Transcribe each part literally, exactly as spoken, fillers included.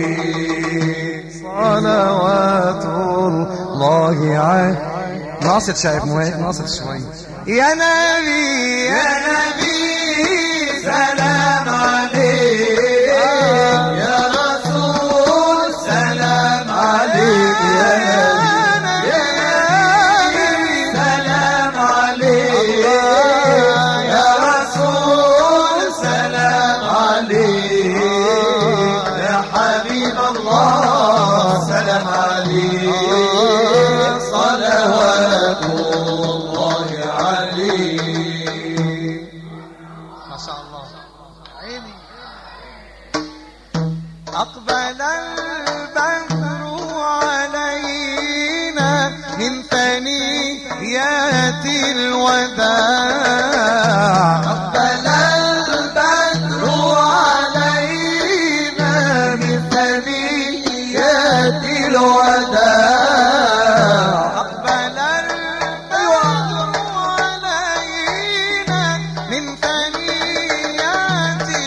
صلوات الله عليه. ناصر شايف مو هيك؟ ناصر شوي. يا نبي يا نبي سلام عليك، يا رسول سلام عليك، يا نبي يا نبي سلام عليك، يا رسول سلام عليك، يا حبيب الله سلام عليك، صلوات الله عليك. ما شاء الله عيني. أقبل البدر علينا من ثنيات الوداع، أقبل البدر علينا من ثنيات الوداع، أقبل البدر علينا من ثنيات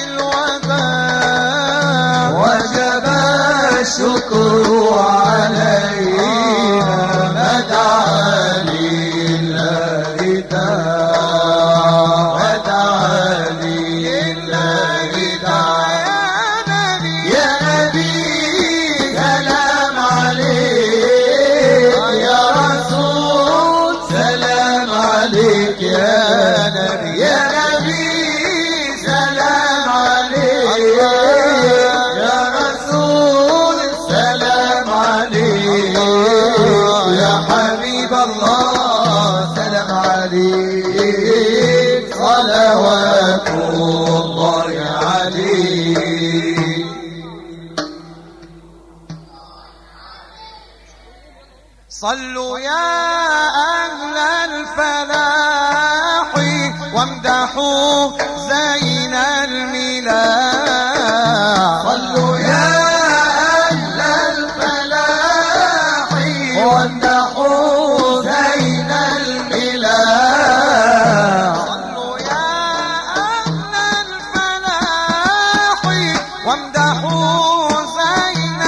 الوداع، وجب الشكر علينا ما دعا لله داع، ودعا لله داع. يا نبي سلام عليك، يا رسول سلام عليك، يا نبي يا نبي سلام عليك، يا رسول سلام عليك، يا حبيب الله سلام عليك، صلوات الله عليك. صلوا يا أهل الفلاح وامدحوا زين الملاح، صلوا يا أهل الفلاح وامدحوا زين الملاح، صلوا يا أهل الفلاح وامدحوا زين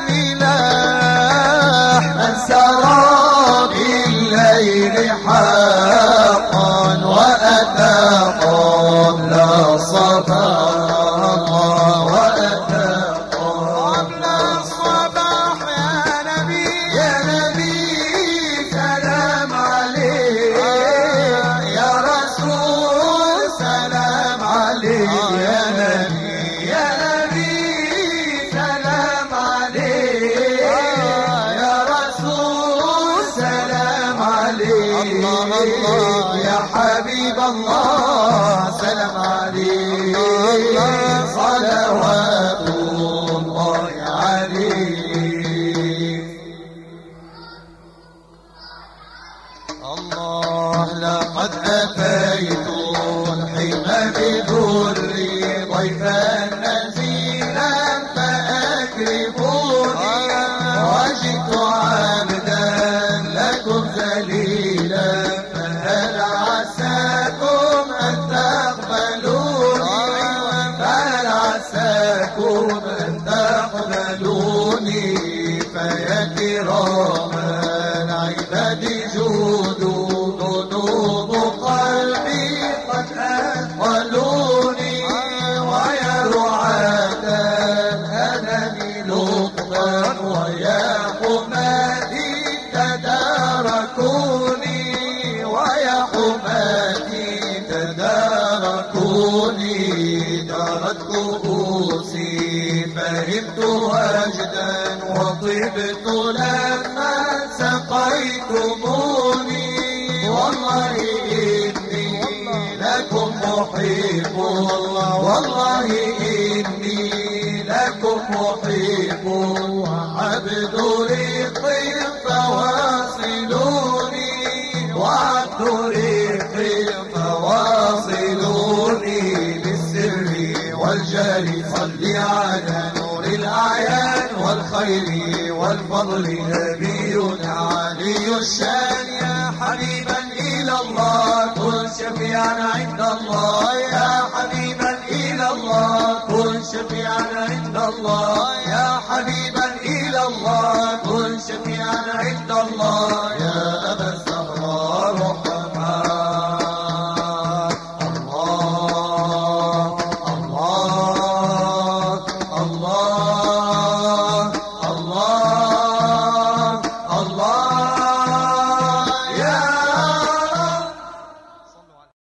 الملاح، من سرى بالليل حقا وأتى قبل الصباح، وأتى قبل الصباح. يا نبي يا نبي سلام عليك، يا رسول سلام عليك، يا نبي يا نبي سلام عليك، يا رسول سلام عليك، الله الله يا حبيب الله سلام عليك، صلوات الله عليك. الله لقد أتيت الحمى بذري ضيفا نزيلا فأكرموني، وجدت عبدا لكم ذليلا فهل عساكم أن تقبلوني، فهل عساكم أن تقبلوني، فيا كرام العباد جودوا ذنوب قلبي قد أثقلوني، ويا رعاة الأنام لطفا ويا حماتي تداركوني، ويا حماتي تداركوني، دارت كؤوسي فهمت وجدا وطبت لما سقيتموني، والله إني لكم محب، والله إني لكم محب، وعبد رق فواصلوني، وعبد رق فواصلوني، بالسر والجهر صل على نور الأعيان والخير والفضل، نبينا علي الشان، يا حبيبا إلى الله كن شفيعا عند الله، يا حبيبا إلى الله كن شفيعنا عند الله يا حبيب